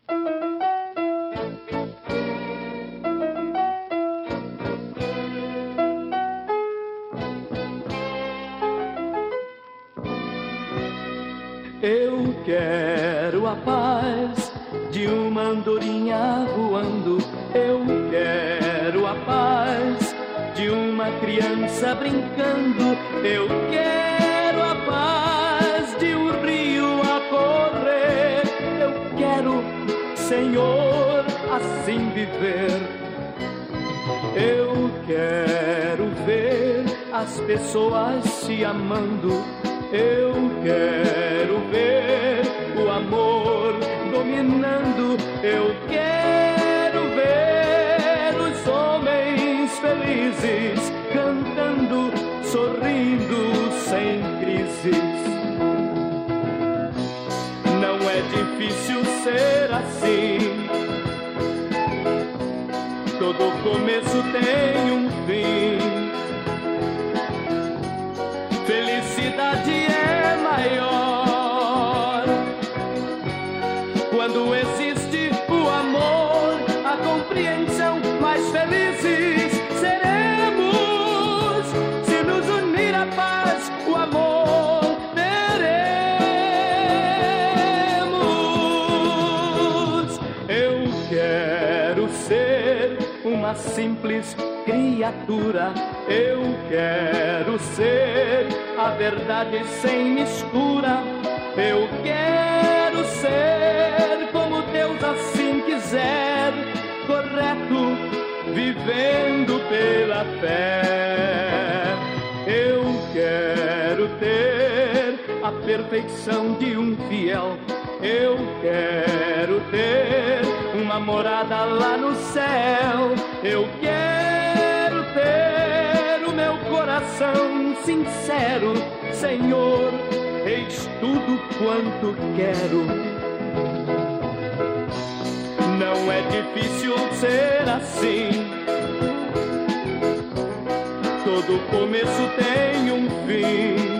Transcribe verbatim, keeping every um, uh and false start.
Eu quero a paz de uma andorinha voando. Eu quero a paz de uma criança brincando. Eu quero a paz de um rio a correr. Eu quero, Senhor, assim viver. Eu quero ver as pessoas se amando. Eu quero ver o amor dominando. Eu quero ver os homens felizes cantando, sorrindo sem crises. Não é difícil ser assim. Todo começo tem um fim. Felicidade é maior quando existe o amor, a compreensão. Mais felizes seremos se nos unir a paz, o amor teremos. Eu quero ser uma simples criatura. Eu quero ser a verdade sem mistura. Eu quero ser como Deus assim quiser, correto, vivendo pela fé. Eu quero ter a perfeição de um fiel. Eu quero ter uma morada lá no céu. Eu quero ter o meu coração sincero. Senhor, eis tudo quanto quero. Não é difícil ser assim. Todo começo tem um fim.